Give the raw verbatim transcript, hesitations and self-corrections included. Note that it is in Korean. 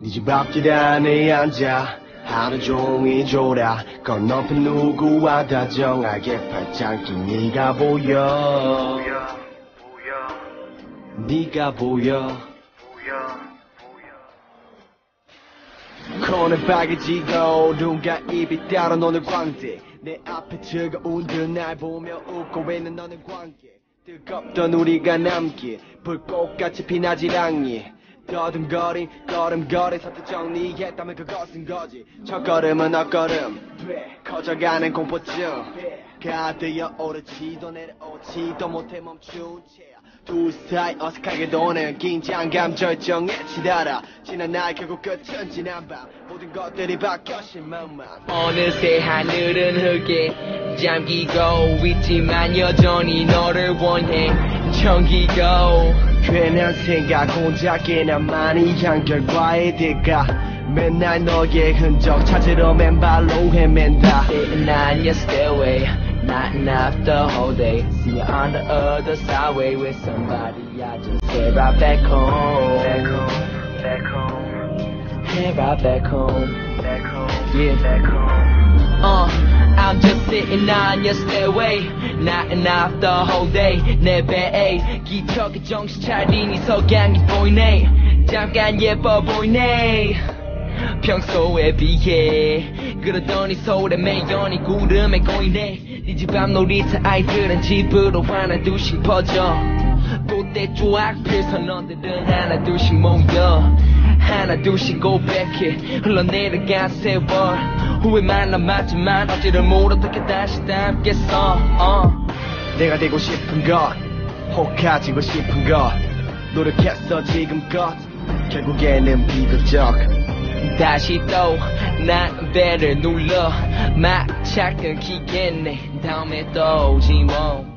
네 집 앞 계단에 앉아 하루 종일 졸아 건너편 누구와 다정하게 팔짱 낀 네가 보여 네가 보여 코는 빨개지고 눈과 입이 따로 노는 광대 내 앞에 뜨거운 듯날 보며 웃고 있는 너는 관계 뜨겁던 우리가 남길 불꽃같이 피나질 않니 더듬거린 걸음걸이 서툰 정리했다면 그것은 거지 첫걸음은 엇걸음 커져가는 공포증 가되어 오르지도 내려오지도 못해 멈춘 채 두 사이 어색하게 도는 긴장감 절정에 치달아 지난 날 결국 끝은 지난 밤 모든 것들이 바뀌어 실망만 어느새 하늘은 흙에 잠기고 있지만 여전히 너를 원해 정기고 괜한 생각 혼자 꽤나 많이 한 결과에 대가 맨날 너의 흔적 찾으러 맨발로 헤맨다 Sitting on your stairway Not enough the whole day See you on the other side way with somebody I just head right back home Back home, back home Head right back home Back home, yeah back home Uh, I'm just sitting on your stairway Not enough the whole day 내 배에 기척에 정신 차리니 석양이 보이네 잠깐 예뻐 보이네 평소에 비해 그러더니 서울의 매연이 구름에 꼬이네 네 집 앞 놀이터 아이들은 집으로 하나 둘씩 퍼져 꽃대 쫙 펼 선원들은 하나 둘씩 모여 하나 둘씩 고백해 흘러내려간 세월 후회만 남았지만 어찌를 모르 어떻게 다시 닮겠어 uh. 내가 되고 싶은 것 혹 가지고 싶은 것 노력했어 지금껏 결국에는 비극적 다시 또 난 배를 눌러 막 착 끊기겠네 다음에 또 오지 뭐